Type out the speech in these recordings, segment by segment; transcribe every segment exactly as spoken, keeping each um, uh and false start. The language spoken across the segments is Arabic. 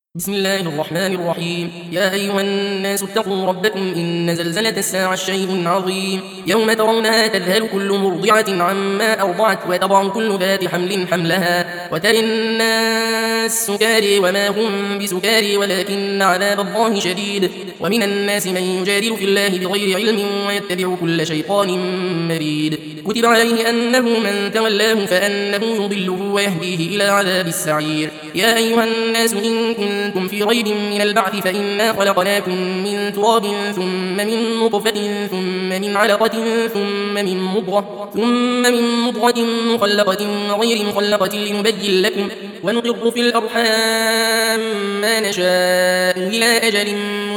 بسم الله الرحمن الرحيم. يا أيها الناس اتقوا ربكم إن زلزلة الساعة شيء عظيم، يوم ترونها تذهل كل مرضعة عما أرضعت وتضع كل ذات حمل حملها وترى الناس سكاري وما هم بسكاري ولكن عذاب الله شديد. ومن الناس من يجادل في الله بغير علم ويتبع كل شيطان مريد. كتب عليه أنه من تولاه فأنه يضله ويهديه إلى عذاب السعير. يا أيها الناس إن كنتم في ريب من البعث فإنا خلقناكم من تراب ثم من نطفة ثم من علقة ثم من مضغة ثم من مضغة مخلقة وغير مخلقة لنبين لكم ونقر في الأرحام ما نشاء إلى أجل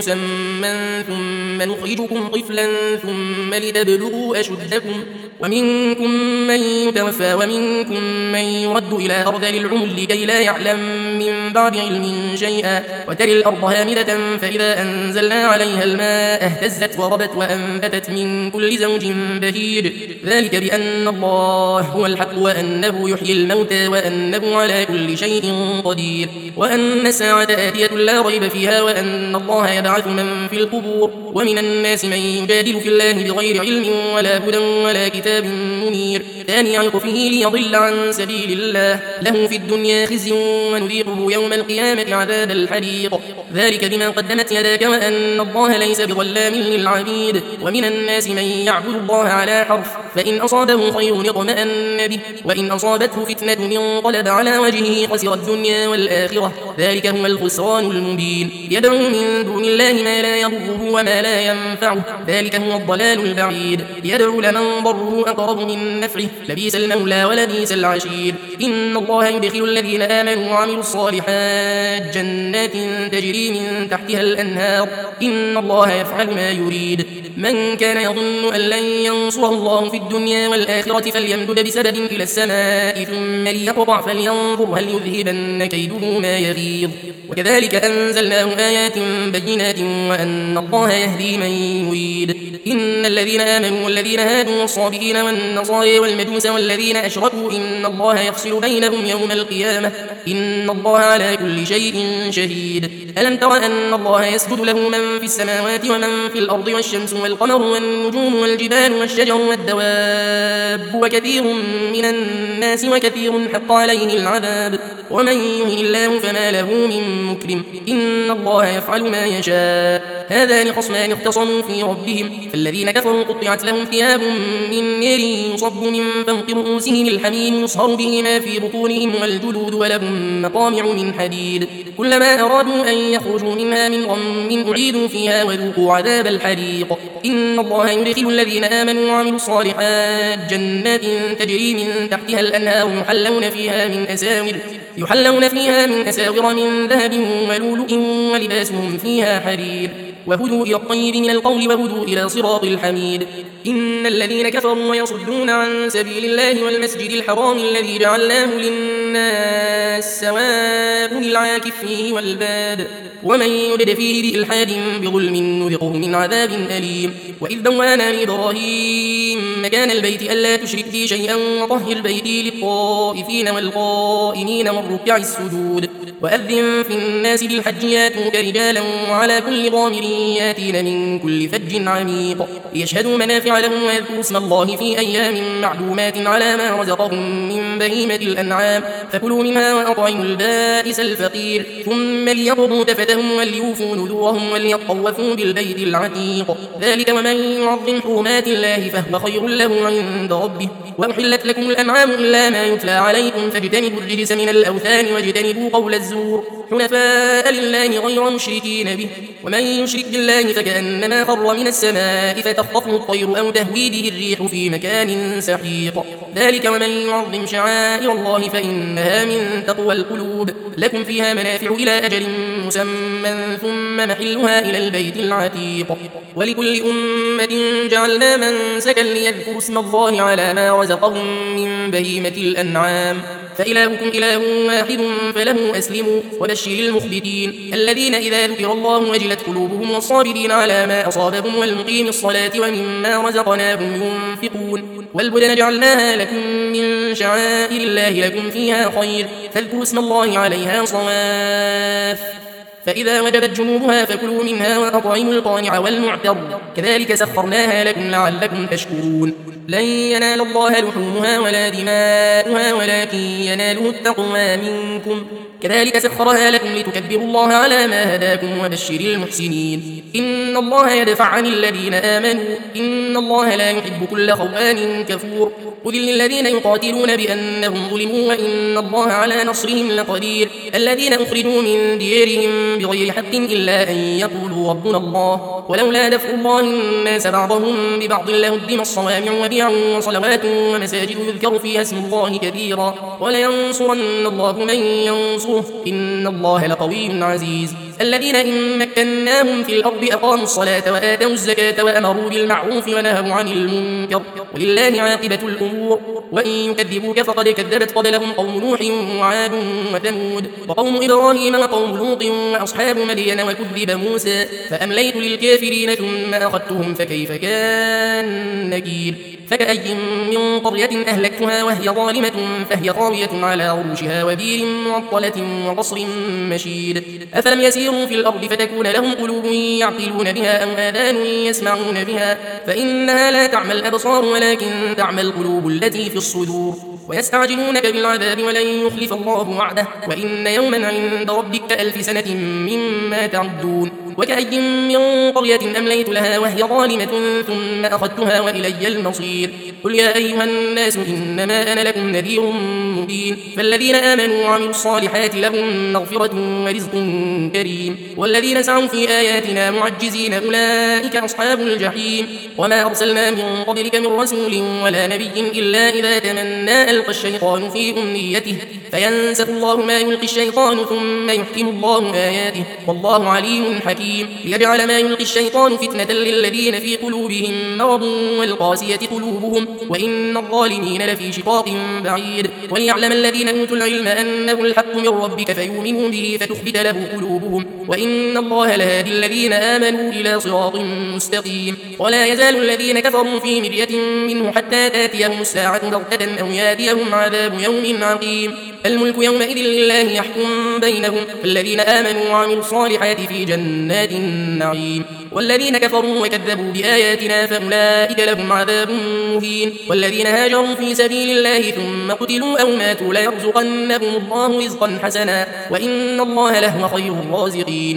مسمى ثم نخرجكم طفلا ثم لتبلغوا أشدكم ومنكم من يتوفى ومنكم من يرد إلى أرذل العمر لكي لا يعلم من بعد علم شيئا. وترى الأرض هامدة فإذا أنزلنا عليها الماء اهتزت وربت وأنبتت من كل زوج بهيج. ذلك بأن الله هو الحق وأنه يحيي الموتى وأنه على كل شيء قدير وأن الساعة آتية لا ريب فيها وأن الله يبعث من في القبور. ومن الناس من يجادل في الله بغير علم ولا هدى ولا كتاب منير ثاني عطفه ليضل عن سبيل الله له في الدنيا خزي ونذيقه يوم القيامة عذاب الحريق. ذلك بما قدمت يداك وأن الله ليس بظلام للعبيد. ومن الناس من يعبد الله على حرف فإن أصابه خير اطمأن به وإن أصابته فتنة انقلب على وجهه خسر الدنيا والآخرة ذلك هو الخسران المبين. يدعو من دون الله ما لا يضره وما لا ينفعه ذلك هو الضلال البعيد. يدعو لمن ضره أقرب من نفعه لبئس المولى ولبئس العشير. إن الله يدخل الذين آمنوا وعملوا الصالحات جنات تجري من تحتها الأنهار إن الله يفعل ما يريد. من كان يظن أن لن ينصره الله في الدنيا والآخرة فليمدد بسبب إلى السماء ثم ليقطع فلينظر هل يذهبن كيده ما يغيظ. وكذلك أنزلناه آيات بينات وأن الله يهدي من يريد. إن الذين آمنوا والذين هادوا والصابئين والنصارى والمجوس والذين أشركوا إن الله يفصل بينهم يوم القيامة إن الله على كل شيء شهيد. ألم تر أن الله يسجد له من في السماوات ومن في الأرض والشمس والقمر والنجوم والجبال والشجر والدواب وكثير من الناس وكثير حق عليه العذاب ومن يهن الله فما له من مكرم إن الله يفعل ما يشاء. هذان خصمان اختصموا في ربهم فالذين كفروا قطعت لهم ثياب من نار يصب من فوق رؤوسهم الحميم يصهر به ما في بطونهم والجلود ولهم مقامع من حديد كلما أرادوا أن يخرجوا منها من غم أعيدوا فيها وذوقوا عذاب الحريق. إن الله يدخل الذين آمنوا وعملوا الصالحات جنات تجري من تحتها الأنهار يحلون فيها من أساور يحلون فيها من أساور من ذهب ولؤلؤ ولباسهم فيها حرير وهدوا إلى الطيب من القول وهدوا إلى صراط الحميد. إن الذين كفروا ويصدون عن سبيل الله والمسجد الحرام الذي جعلناه للناس سواء العاكف فيه والباد ومن يرد فيه بإلحاد بظلم نذقه من عذاب أليم. وإذ بوانا لإبراهيم مكان البيت ألا تشرك بي شيئا وطهر بيتي للطائفين والقائمين والركع السجود وأذن في الناس بالحج ياتوك رجالا وعلى كل ضامر ياتين من كل فج عميق ليشهدوا منافع لهم ويذكروا اسم الله في أيام معلومات على ما رزقهم من بهيمة الأنعام فكلوا منها وأطعموا البائس الفقير ثم ليقضوا تفتهم وليوفوا نذورهم وليطوفوا بالبيت العتيق ذلك ومن يعظم حرمات الله فهو خير له عند ربه. وأحلت لكم الأنعام إلا ما يتلى عليكم فاجتنبوا الرجس من الأوثان واجتنبوا قول الزور حنفاء لله غير مشركين به ومن يشرك بالله فكأنما خر من السماء فتخطفه الطير أو تهوي به الريح في مكان سحيق ذلك ومن يعظم شعائر الله فإنها من تقوى القلوب. لكم فيها منافع إلى أجل مسمى ثم محلها إلى البيت العتيق ولكل أمة جعلنا منسكا ليذكروا اسم الله على ما رزقهم من بهيمة الأنعام فإلهكم إله واحد فله أسلموا. وبشر المخبتين الذين إذا ذكر الله وجلت قلوبهم والصابرين على ما أصابهم والمقيم الصلاة ومما رزقناهم ينفقون. والبدن جعلناها لكم من شعائر الله لكم فيها خير فاذكروا اسم الله عليها صواف فإذا وجبت جنوبها فكلوا منها وأطعموا القانع والمعتر كذلك سخرناها لكم لعلكم تشكرون لن ينال الله لحومها ولا دماؤها ولكن يناله التقوى منكم كذلك سخرها لكم لتكبروا الله على ما هداكم وبشر المحسنين إن الله يدفع عن الذين آمنوا إن الله لا يحب كل خوان كفور أذل للذين يقاتلون بأنهم ظلموا وإن الله على نصرهم لقدير الذين أخرجوا من ديارهم بغير حق إلا أن يقولوا ربنا الله ولولا دفع الله الناس بعضهم ببعض لهدم الصوامع وبيع وصلوات ومساجد يذكر فيها اسم الله كثيرا ولينصرن الله من ينصره إن الله لقوي عزيز الذين إن مكناهم في الأرض أقاموا الصلاة وآتوا الزكاة وأمروا بالمعروف ونهوا عن المنكر ولله عاقبة الأمور وإن يكذبوك فقد كذبت قبلهم قوم نوح وعاد وثمود وقوم إبراهيم وقوم لوط وأصحاب مدين وكذب موسى فأمليت للكافرين ثم أخذتهم فكيف كان نكير فكأي من قرية أهلكتها وهي ظالمة فهي خاوية على عروشها وبير معطلة وقصر مشيد أفلم يسيروا في الأرض فتكون لهم قلوب يعقلون بها أو آذان يسمعون بها فإنها لا تعمى الأبصار ولكن تعمى القلوب التي في الصدور ويستعجلونك بالعذاب ولن يخلف الله وعده وإن يوما عند ربك كألف سنة مما تعدون وكأي من قرية أمليت لها وهي ظالمة ثم أخذتها وإلي المصير قل يا أيها الناس إنما أنا لكم نذير مبين فالذين آمنوا وعملوا الصالحات لهم مغفرة ورزق كريم والذين سعوا في آياتنا معجزين أولئك أصحاب الجحيم وما أرسلنا من قبلك من رسول ولا نبي إلا إذا تمنى ألقى الشيطان في أمنيته فينسخ الله ما يلقي الشيطان ثم يحكم الله آياته والله عليم حكيم ليجعل ما يلقي الشيطان فتنة للذين في قلوبهم مرض والقاسية قلوبهم وإن الظالمين لفي شقاق بعيد وليعلم الذين أوتوا العلم أنه الحق من ربك فيؤمنوا به فتخبت له قلوبهم وإن الله لهادي الذين آمنوا إلى صراط مستقيم ولا يزال الذين كفروا في مرية منه حتى تاتيهم الساعة بغتة أو ياتيهم عذاب يوم عقيم الملك يومئذ لله يحكم بينهم الذين آمنوا وعملوا الصالحات في جنات النعيم والذين كفروا وكذبوا بآياتنا فأولئك لهم عذاب مهين والذين هاجروا في سبيل الله ثم قتلوا أو ماتوا ليرزقنهم الله رزقا حسنا وإن الله لهو خير الرازقين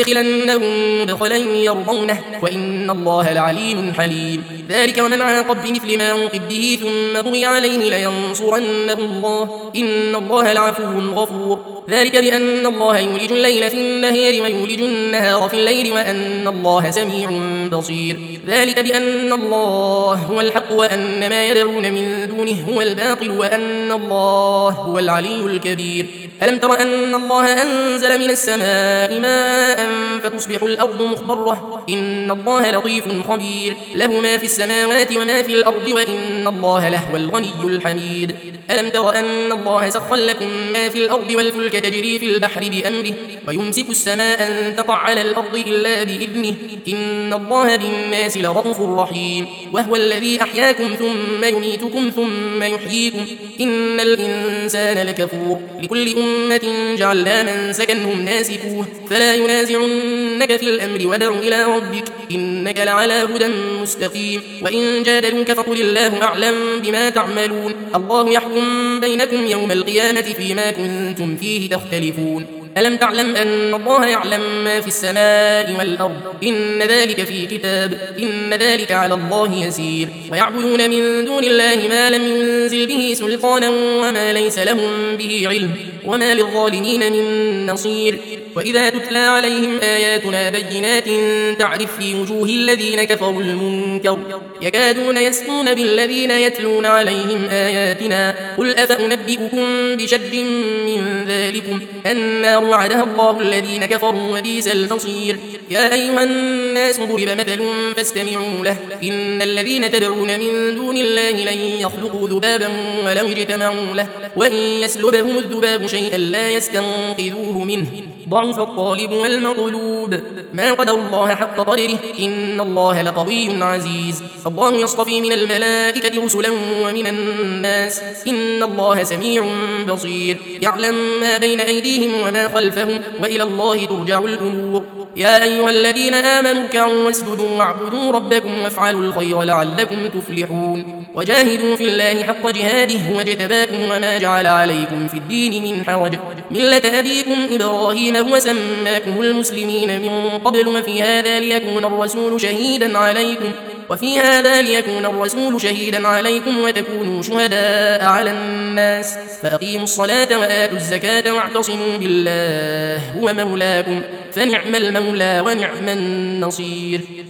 ليدخلنهم مدخلا يرضونه وإن الله لعليم حليم ذلك ومن عاقب بمثل ما عوقب به ثم بغي عليه لينصرنه الله إن الله لعفو غفور ذلك بأن الله يولج الليل في النهار ويولج النهار في الليل وأن الله سميع بصير ذلك بأن الله هو الحق وأن ما يدعون من دونه هو الباطل وأن الله هو العلي الكبير ألم تر أن الله أنزل من السماء ماء فتصبح الأرض مخضرة إن الله لطيف خبير له ما في السماوات وما في الأرض وإن الله لهو الغني الحميد ألم تر أن الله سخر لكم ما في الأرض والفلك تجري في البحر بأمره ويمسك السماء أن تقع على الأرض إلا بإذنه إن الله بالناس لرؤوف رحيم وهو الذي أحياكم ثم يميتكم ثم يحييكم إن الإنسان لكفور لكل أمة جعلنا من سكنهم ناسكوه فلا ينازعنك في الأمر ودع إلى ربك إنك لعلى هدى مستقيم وإن جادلوك فقل الله أعلم بما تعملون الله يحكم بينكم يوم القيامة فيما كنتم فيه تختلفون ألم تعلم أن الله يعلم ما في السماء والأرض إن ذلك في كتاب إن ذلك على الله يسير ويعبدون من دون الله ما لم ينزل به سلطانا وما ليس لهم به علم وما للظالمين من نصير وإذا تتلى عليهم آياتنا بينات تعرف في وجوه الذين كفروا المنكر يكادون يسقون بالذين يتلون عليهم آياتنا قل أفأنبئكم بشر من ذلكم النار وعدها الله الذين كفروا وبئس المصير يا أيها الناس ضرب مثل فاستمعوا له إن الذين تدعون من دون الله لن يخلقوا ذبابا ولو اجتمعوا له وإن يسلبهم الذباب شيئا لا يستنقذوه منه ضعف الطالب والمطلوب ما قدر الله حق قدره إن الله لقوي عزيز الله يصطفي من الملائكة رسلا ومن الناس إن الله سميع بصير يعلم ما بين أيديهم وما خلفهم وإلى الله ترجع الأمور يا أيها الذين آمنوا اركعوا واسجدوا واعبدوا ربكم وافعلوا الخير لعلكم تفلحون وجاهدوا في الله حق جهاده واجتباكم وما جعل عليكم في الدين من حرج ملة أبيكم إبراهيم هو سماكم المسلمين من قبل وفي هذا ليكون الرسول شهيدا عليكم وفي هذا ليكون الرسول شهيدا عليكم وتكونوا شهداء على الناس فأقيموا الصلاة وآتوا الزكاة واعتصموا بالله هو مولاكم فنعم المولى ونعم النصير